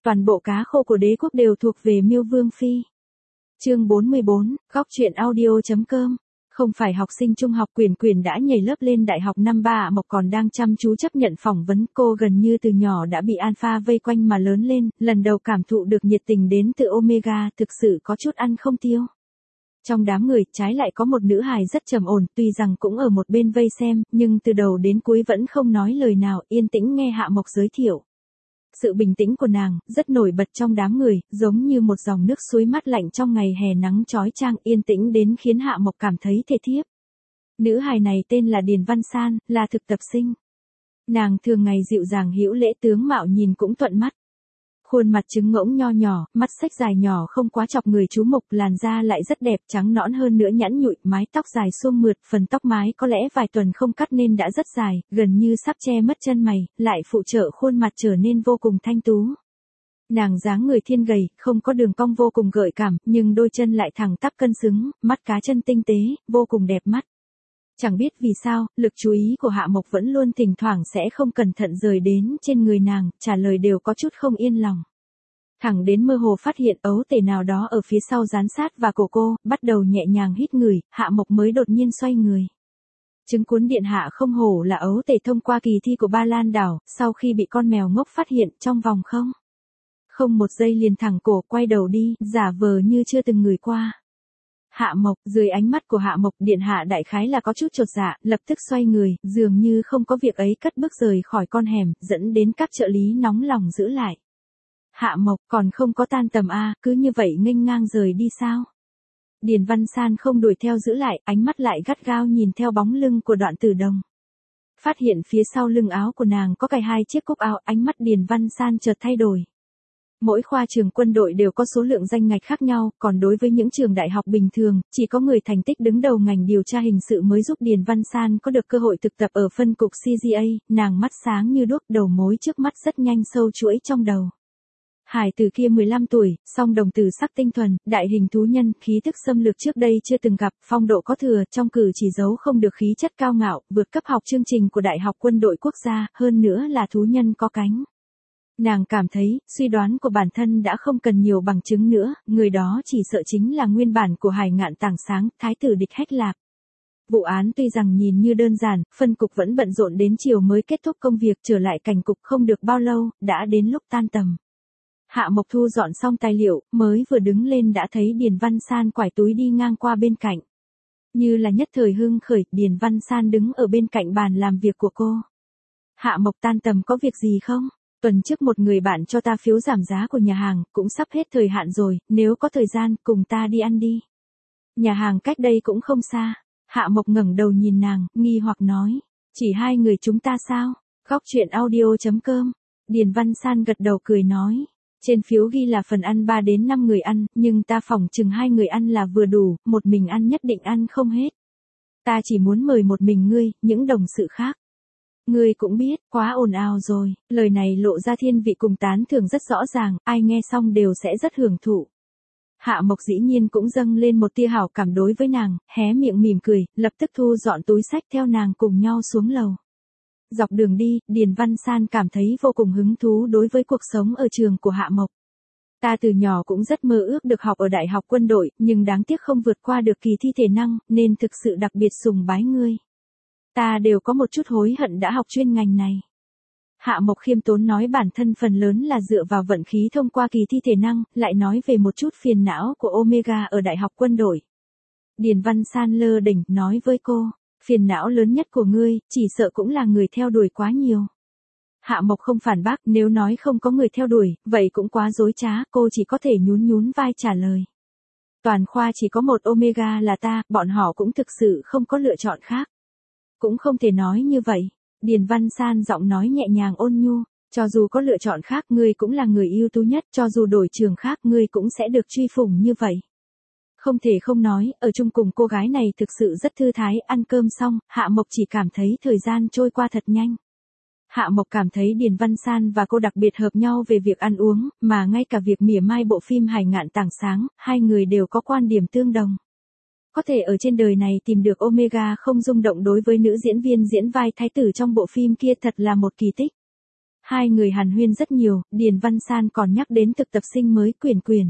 Toàn bộ cá khô của đế quốc đều thuộc về Miêu Vương Phi. Chương 44, góc truyện audio.com. Không phải học sinh trung học Quyền Quyền đã nhảy lớp lên đại học năm 3 ạ Mộc còn đang chăm chú chấp nhận phỏng vấn. Cô gần như từ nhỏ đã bị Alpha vây quanh mà lớn lên, lần đầu cảm thụ được nhiệt tình đến từ Omega, thực sự có chút ăn không tiêu. Trong đám người, trái lại có một nữ hài rất trầm ổn, tuy rằng cũng ở một bên vây xem, nhưng từ đầu đến cuối vẫn không nói lời nào, yên tĩnh nghe Hạ Mộc giới thiệu. Sự bình tĩnh của nàng, rất nổi bật trong đám người, giống như một dòng nước suối mát lạnh trong ngày hè nắng chói chang, yên tĩnh đến khiến Hạ Mộc cảm thấy thê thiếp. Nữ hài này tên là Điền Văn San, là thực tập sinh. Nàng thường ngày dịu dàng hữu lễ, tướng mạo nhìn cũng thuận mắt. Khuôn mặt trứng ngỗng nho nhỏ, mắt xếch dài nhỏ không quá chọc người chú mục, làn da lại rất đẹp, trắng nõn hơn nữa nhẵn nhụi, mái tóc dài suông mượt, phần tóc mái có lẽ vài tuần không cắt nên đã rất dài, gần như sắp che mất chân mày, lại phụ trợ khuôn mặt trở nên vô cùng thanh tú. Nàng dáng người thiên gầy, không có đường cong vô cùng gợi cảm, nhưng đôi chân lại thẳng tắp cân xứng, mắt cá chân tinh tế, vô cùng đẹp mắt. Chẳng biết vì sao, lực chú ý của Hạ Mộc vẫn luôn thỉnh thoảng sẽ không cẩn thận rời đến trên người nàng, trả lời đều có chút không yên lòng. Thẳng đến mơ hồ phát hiện ấu tể nào đó ở phía sau dán sát vào cổ cô, bắt đầu nhẹ nhàng hít người, Hạ Mộc mới đột nhiên xoay người. Chứng cuốn điện hạ không hổ là ấu tể thông qua kỳ thi của Ba Lan đảo, sau khi bị con mèo ngốc phát hiện trong vòng không một giây liền thẳng cổ quay đầu đi, giả vờ như chưa từng ngửi qua. Hạ Mộc, dưới ánh mắt của Hạ Mộc, điện hạ đại khái là có chút chột dạ, lập tức xoay người, dường như không có việc ấy cất bước rời khỏi con hẻm, dẫn đến các trợ lý nóng lòng giữ lại. Hạ Mộc, còn không có tan tầm a, cứ như vậy nghênh ngang rời đi sao? Điền Văn San không đuổi theo giữ lại, ánh mắt lại gắt gao nhìn theo bóng lưng của Đoạn Tử Đồng. Phát hiện phía sau lưng áo của nàng có cài 2 chiếc cúc áo, ánh mắt Điền Văn San chợt thay đổi. Mỗi khoa trường quân đội đều có số lượng danh ngạch khác nhau, còn đối với những trường đại học bình thường, chỉ có người thành tích đứng đầu ngành điều tra hình sự mới giúp Điền Văn San có được cơ hội thực tập ở phân cục CGA, nàng mắt sáng như đuốc, đầu mối trước mắt rất nhanh sâu chuỗi trong đầu. Hải tử kia 15 tuổi, song đồng tử sắc tinh thuần, đại hình thú nhân, khí thức xâm lược trước đây chưa từng gặp, phong độ có thừa, trong cử chỉ giấu không được khí chất cao ngạo, vượt cấp học chương trình của Đại học Quân đội Quốc gia, hơn nữa là thú nhân có cánh. Nàng cảm thấy, suy đoán của bản thân đã không cần nhiều bằng chứng nữa, người đó chỉ sợ chính là nguyên bản của Hải Ngạn Tảng Sáng, thái tử Địch Hách Lạp. Vụ án tuy rằng nhìn như đơn giản, phân cục vẫn bận rộn đến chiều mới kết thúc công việc, trở lại cảnh cục không được bao lâu, đã đến lúc tan tầm. Hạ Mộc thu dọn xong tài liệu, mới vừa đứng lên đã thấy Điền Văn San quải túi đi ngang qua bên cạnh. Như là nhất thời hưng khởi, Điền Văn San đứng ở bên cạnh bàn làm việc của cô. Hạ Mộc, tan tầm có việc gì không? Tuần trước một người bạn cho ta phiếu giảm giá của nhà hàng, cũng sắp hết thời hạn rồi, nếu có thời gian, cùng ta đi ăn đi. Nhà hàng cách đây cũng không xa. Hạ Mộc ngẩng đầu nhìn nàng, nghi hoặc nói. Chỉ 2 người chúng ta sao? Góc truyện audio.com. Điền Văn San gật đầu cười nói. Trên phiếu ghi là phần ăn 3 đến 5 người ăn, nhưng ta phỏng chừng 2 người ăn là vừa đủ, một mình ăn nhất định ăn không hết. Ta chỉ muốn mời một mình ngươi, những đồng sự khác. Ngươi cũng biết, quá ồn ào rồi, lời này lộ ra thiên vị cùng tán thưởng rất rõ ràng, ai nghe xong đều sẽ rất hưởng thụ. Hạ Mộc dĩ nhiên cũng dâng lên một tia hảo cảm đối với nàng, hé miệng mỉm cười, lập tức thu dọn túi xách theo nàng cùng nhau xuống lầu. Dọc đường đi, Điền Văn San cảm thấy vô cùng hứng thú đối với cuộc sống ở trường của Hạ Mộc. Ta từ nhỏ cũng rất mơ ước được học ở Đại học Quân đội, nhưng đáng tiếc không vượt qua được kỳ thi thể năng, nên thực sự đặc biệt sùng bái ngươi. Ta đều có một chút hối hận đã học chuyên ngành này. Hạ Mộc khiêm tốn nói bản thân phần lớn là dựa vào vận khí thông qua kỳ thi thể năng, lại nói về một chút phiền não của Omega ở Đại học Quân đội. Điền Văn San lơ đỉnh nói với cô, phiền não lớn nhất của ngươi, chỉ sợ cũng là người theo đuổi quá nhiều. Hạ Mộc không phản bác, nếu nói không có người theo đuổi, vậy cũng quá dối trá, cô chỉ có thể nhún nhún vai trả lời. Toàn khoa chỉ có một Omega là ta, bọn họ cũng thực sự không có lựa chọn khác. Cũng không thể nói như vậy. Điền Văn San giọng nói nhẹ nhàng ôn nhu, cho dù có lựa chọn khác ngươi cũng là người ưu tú nhất, cho dù đổi trường khác ngươi cũng sẽ được truy phủng như vậy. Không thể không nói, ở chung cùng cô gái này thực sự rất thư thái, ăn cơm xong, Hạ Mộc chỉ cảm thấy thời gian trôi qua thật nhanh. Hạ Mộc cảm thấy Điền Văn San và cô đặc biệt hợp nhau về việc ăn uống, mà ngay cả việc mỉa mai bộ phim Hải Ngạn Tảng Sáng, 2 người đều có quan điểm tương đồng. Có thể ở trên đời này tìm được Omega không rung động đối với nữ diễn viên diễn vai thái tử trong bộ phim kia thật là một kỳ tích. Hai người hàn huyên rất nhiều, Điền Văn San còn nhắc đến thực tập sinh mới Quyền Quyền.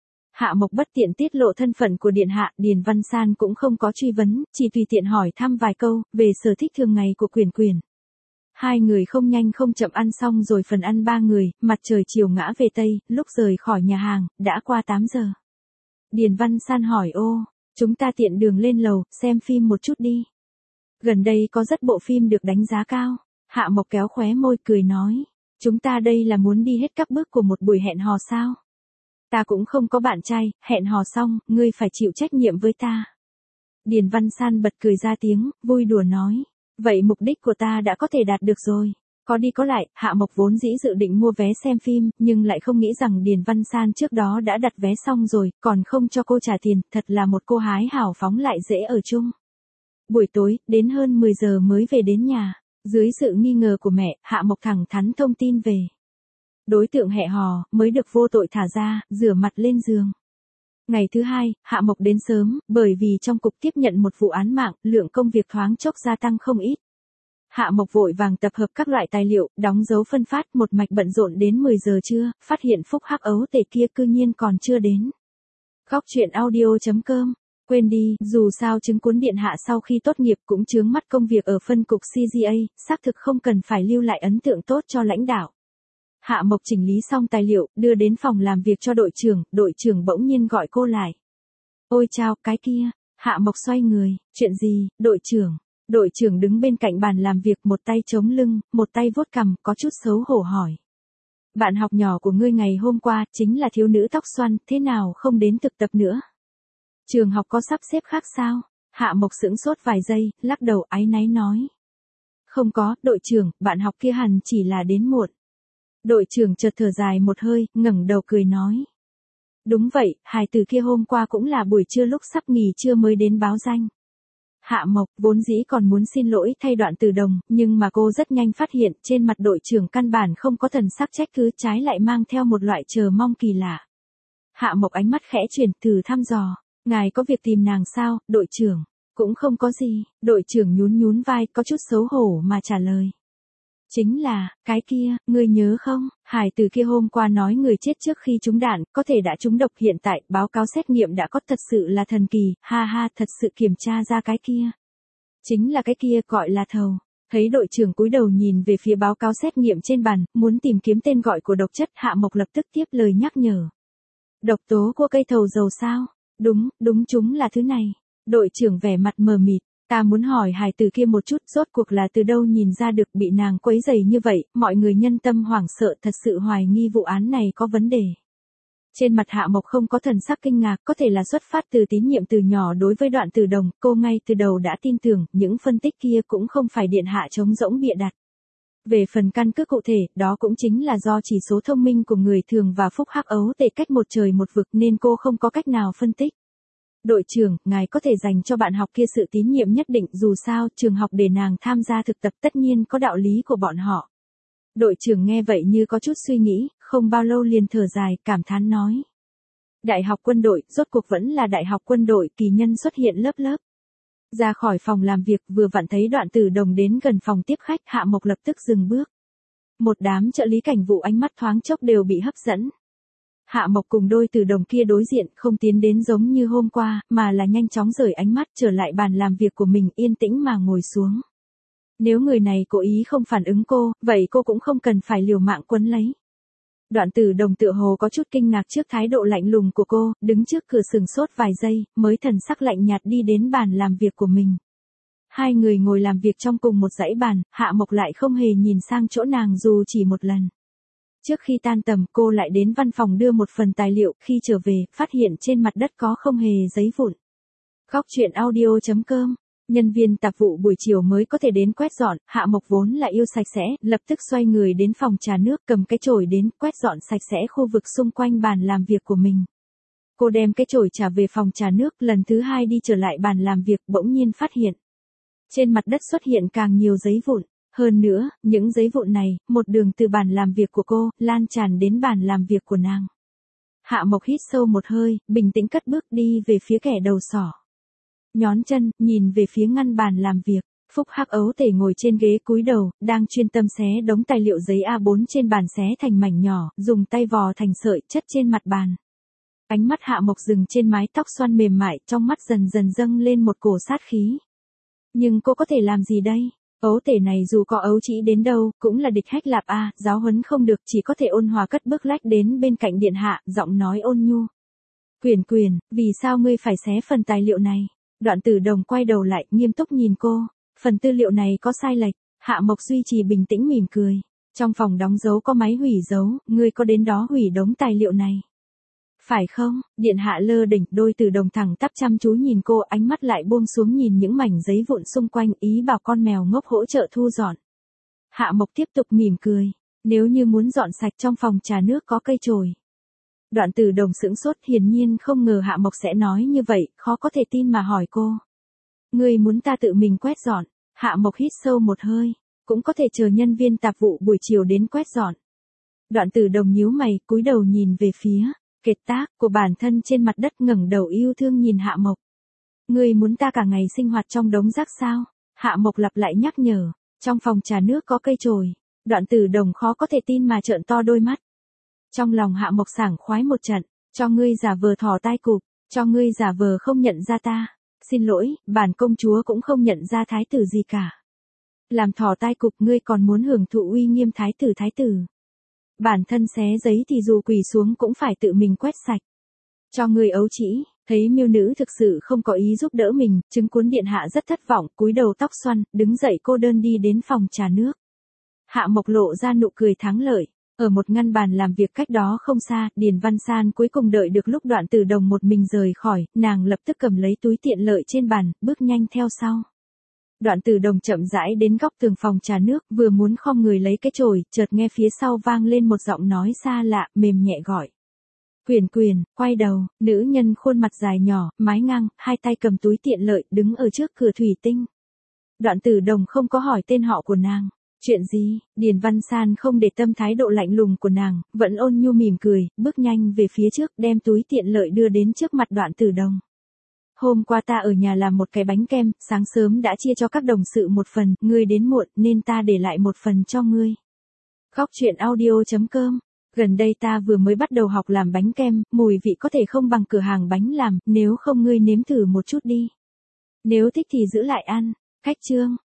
Hạ Mộc bất tiện tiết lộ thân phận của điện hạ, Điền Văn San cũng không có truy vấn, chỉ tùy tiện hỏi thăm vài câu, về sở thích thường ngày của Quyền Quyền. Hai người không nhanh không chậm ăn xong rồi phần ăn ba người, mặt trời chiều ngã về Tây, lúc rời khỏi nhà hàng, đã qua 8 giờ. Điền Văn San hỏi chúng ta tiện đường lên lầu, xem phim một chút đi. Gần đây có rất bộ phim được đánh giá cao. Hạ Mộc kéo khóe môi cười nói, chúng ta đây là muốn đi hết các bước của một buổi hẹn hò sao? Ta cũng không có bạn trai, hẹn hò xong, ngươi phải chịu trách nhiệm với ta. Điền Văn San bật cười ra tiếng, vui đùa nói, vậy mục đích của ta đã có thể đạt được rồi. Có đi có lại, Hạ Mộc vốn dĩ dự định mua vé xem phim, nhưng lại không nghĩ rằng Điền Văn San trước đó đã đặt vé xong rồi, còn không cho cô trả tiền, thật là một cô hái hào phóng lại dễ ở chung. Buổi tối, đến hơn 10 giờ mới về đến nhà. Dưới sự nghi ngờ của mẹ, Hạ Mộc thẳng thắn thông tin về. Đối tượng hẹn hò, mới được vô tội thả ra, rửa mặt lên giường. Ngày thứ hai, Hạ Mộc đến sớm, bởi vì trong cục tiếp nhận một vụ án mạng, lượng công việc thoáng chốc gia tăng không ít. Hạ Mộc vội vàng tập hợp các loại tài liệu, đóng dấu phân phát, một mạch bận rộn đến 10 giờ trưa, phát hiện Phúc Hắc ấu tể kia cư nhiên còn chưa đến. Góc truyện audio.com. Quên đi, dù sao chứng cuốn điện hạ sau khi tốt nghiệp cũng chướng mắt công việc ở phân cục CGA, xác thực không cần phải lưu lại ấn tượng tốt cho lãnh đạo. Hạ Mộc chỉnh lý xong tài liệu, đưa đến phòng làm việc cho đội trưởng bỗng nhiên gọi cô lại. Ôi chao, cái kia. Hạ Mộc xoay người, chuyện gì, đội trưởng? Đội trưởng đứng bên cạnh bàn làm việc, một tay chống lưng, một tay vuốt cằm, có chút xấu hổ hỏi. Bạn học nhỏ của ngươi ngày hôm qua, chính là thiếu nữ tóc xoăn, thế nào không đến thực tập nữa? Trường học có sắp xếp khác sao? Hạ Mộc sững sốt vài giây, lắc đầu áy náy nói. Không có, đội trưởng, bạn học kia hẳn chỉ là đến muộn. Đội trưởng chợt thở dài một hơi, ngẩng đầu cười nói. Đúng vậy, hài tử kia hôm qua cũng là buổi trưa lúc sắp nghỉ trưa mới đến báo danh. Hạ Mộc vốn dĩ còn muốn xin lỗi thay đoạn từ đồng, nhưng mà cô rất nhanh phát hiện trên mặt đội trưởng căn bản không có thần sắc trách cứ, trái lại mang theo một loại chờ mong kỳ lạ. Hạ Mộc ánh mắt khẽ chuyển, thử thăm dò. Ngài có việc tìm nàng sao, đội trưởng? Cũng không có gì, đội trưởng nhún vai, có chút xấu hổ mà trả lời. Chính là, cái kia, ngươi nhớ không, hài tử kia hôm qua nói người chết trước khi trúng đạn, có thể đã trúng độc, hiện tại, báo cáo xét nghiệm đã có, thật sự là thần kỳ, ha ha, thật sự kiểm tra ra cái kia. Chính là cái kia, gọi là thầu. Thấy đội trưởng cúi đầu nhìn về phía báo cáo xét nghiệm trên bàn, muốn tìm kiếm tên gọi của độc chất, Hạ Mộc lập tức tiếp lời nhắc nhở. Độc tố của cây thầu dầu sao? Đúng chúng là thứ này. Đội trưởng vẻ mặt mờ mịt, ta muốn hỏi hài tử kia một chút, rốt cuộc là từ đâu nhìn ra được bị nàng quấy rầy như vậy, mọi người nhân tâm hoảng sợ, thật sự hoài nghi vụ án này có vấn đề. Trên mặt Hạ Mộc không có thần sắc kinh ngạc, có thể là xuất phát từ tín nhiệm từ nhỏ đối với đoạn từ đồng, cô ngay từ đầu đã tin tưởng, những phân tích kia cũng không phải điện hạ trống rỗng bịa đặt. Về phần căn cứ cụ thể, đó cũng chính là do chỉ số thông minh của người thường và Phúc Hắc ấu tể cách một trời một vực nên cô không có cách nào phân tích. Đội trưởng, ngài có thể dành cho bạn học kia sự tín nhiệm nhất định, dù sao, trường học để nàng tham gia thực tập tất nhiên có đạo lý của bọn họ. Đội trưởng nghe vậy như có chút suy nghĩ, không bao lâu liền thở dài, cảm thán nói. Đại học quân đội, rốt cuộc vẫn là đại học quân đội, kỳ nhân xuất hiện lớp lớp. Ra khỏi phòng làm việc, vừa vặn thấy đoạn từ đồng đến gần phòng tiếp khách, Hạ Mộc lập tức dừng bước. Một đám trợ lý cảnh vụ ánh mắt thoáng chốc đều bị hấp dẫn. Hạ Mộc cùng đôi từ đồng kia đối diện, không tiến đến giống như hôm qua, mà là nhanh chóng rời ánh mắt trở lại bàn làm việc của mình, yên tĩnh mà ngồi xuống. Nếu người này cố ý không phản ứng cô, vậy cô cũng không cần phải liều mạng quấn lấy. Đoạn Tử Đồng tựa hồ có chút kinh ngạc trước thái độ lạnh lùng của cô, đứng trước cửa sừng sốt vài giây, mới thần sắc lạnh nhạt đi đến bàn làm việc của mình. Hai người ngồi làm việc trong cùng một dãy bàn, Hạ Mộc lại không hề nhìn sang chỗ nàng dù chỉ một lần. Trước khi tan tầm, cô lại đến văn phòng đưa một phần tài liệu, khi trở về, phát hiện trên mặt đất có không hề giấy vụn. Góc truyện audio.com. Nhân viên tạp vụ buổi chiều mới có thể đến quét dọn, Hạ Mộc vốn là yêu sạch sẽ, lập tức xoay người đến phòng trà nước, cầm cái chổi đến, quét dọn sạch sẽ khu vực xung quanh bàn làm việc của mình. Cô đem cái chổi trả về phòng trà nước, lần thứ hai đi trở lại bàn làm việc, bỗng nhiên phát hiện. Trên mặt đất xuất hiện càng nhiều giấy vụn. Hơn nữa, những giấy vụn này, một đường từ bàn làm việc của cô, lan tràn đến bàn làm việc của nàng. Hạ Mộc hít sâu một hơi, bình tĩnh cất bước đi về phía kẻ đầu sỏ. Nhón chân, nhìn về phía ngăn bàn làm việc. Phúc Hắc ấu tể ngồi trên ghế cúi đầu, đang chuyên tâm xé đống tài liệu giấy A4 trên bàn xé thành mảnh nhỏ, dùng tay vò thành sợi chất trên mặt bàn. Ánh mắt Hạ Mộc dừng trên mái tóc xoăn mềm mại, trong mắt dần dần dâng lên một cổ sát khí. Nhưng cô có thể làm gì đây? Ấu tể này dù có ấu trĩ đến đâu, cũng là địch Hách Lạp a, giáo huấn không được, chỉ có thể ôn hòa cất bước lách đến bên cạnh điện hạ, giọng nói ôn nhu. Quyền, vì sao ngươi phải xé phần tài liệu này? Đoạn Tử Đồng quay đầu lại, nghiêm túc nhìn cô. Phần tư liệu này có sai lệch. Hạ Mộc duy trì bình tĩnh mỉm cười. Trong phòng đóng dấu có máy hủy dấu, ngươi có đến đó hủy đống tài liệu này? Phải không? Điện hạ lơ đỉnh, đôi Tử Đồng thẳng tắp chăm chú nhìn cô, ánh mắt lại buông xuống nhìn những mảnh giấy vụn xung quanh, ý bảo con mèo ngốc hỗ trợ thu dọn. Hạ Mộc tiếp tục mỉm cười. Nếu như muốn dọn sạch trong phòng trà nước có cây chổi. Đoạn Tử Đồng sững sốt, hiển nhiên không ngờ Hạ Mộc sẽ nói như vậy, khó có thể tin mà hỏi cô. Ngươi muốn ta tự mình quét dọn? Hạ Mộc hít sâu một hơi. Cũng có thể chờ nhân viên tạp vụ buổi chiều đến quét dọn. Đoạn Tử Đồng nhíu mày, cúi đầu nhìn về phía kiệt tác của bản thân trên mặt đất, ngẩng đầu yêu thương nhìn Hạ Mộc. Ngươi muốn ta cả ngày sinh hoạt trong đống rác sao? Hạ Mộc lặp lại nhắc nhở. Trong phòng trà nước có cây chổi. Đoạn Tử Đồng khó có thể tin mà trợn to đôi mắt. Trong lòng Hạ Mộc sảng khoái một trận. Cho ngươi giả vờ thò tai cụp. Cho ngươi giả vờ không nhận ra ta. Xin lỗi, bản công chúa cũng không nhận ra thái tử gì cả. Làm thò tai cụp, ngươi còn muốn hưởng thụ uy nghiêm thái tử. Bản thân xé giấy thì dù quỳ xuống cũng phải tự mình quét sạch. Cho ngươi ấu trĩ. Thấy miêu nữ thực sự không có ý giúp đỡ mình, Trứng Cuốn điện hạ rất thất vọng, cúi đầu tóc xoăn, đứng dậy cô đơn đi đến phòng trà nước. Hạ Mộc lộ ra nụ cười thắng lợi. Ở một ngăn bàn làm việc cách đó không xa, Điền Văn San cuối cùng đợi được lúc Đoạn Tử Đồng một mình rời khỏi, nàng lập tức cầm lấy túi tiện lợi trên bàn, bước nhanh theo sau. Đoạn Tử Đồng chậm rãi đến góc tường phòng trà nước, vừa muốn khom người lấy cái chổi, chợt nghe phía sau vang lên một giọng nói xa lạ, mềm nhẹ gọi. Quyền, quay đầu, nữ nhân khuôn mặt dài nhỏ, mái ngang, hai tay cầm túi tiện lợi, đứng ở trước cửa thủy tinh. Đoạn Tử Đồng không có hỏi tên họ của nàng. Chuyện gì? Điền Văn San không để tâm thái độ lạnh lùng của nàng, vẫn ôn nhu mỉm cười, bước nhanh về phía trước, đem túi tiện lợi đưa đến trước mặt Đoạn Tử Đồng. Hôm qua ta ở nhà làm một cái bánh kem, sáng sớm đã chia cho các đồng sự một phần, ngươi đến muộn nên ta để lại một phần cho ngươi. Góc truyện audio.com. Gần đây ta vừa mới bắt đầu học làm bánh kem, mùi vị có thể không bằng cửa hàng bánh làm, nếu không ngươi nếm thử một chút đi. Nếu thích thì giữ lại ăn. Khách chương.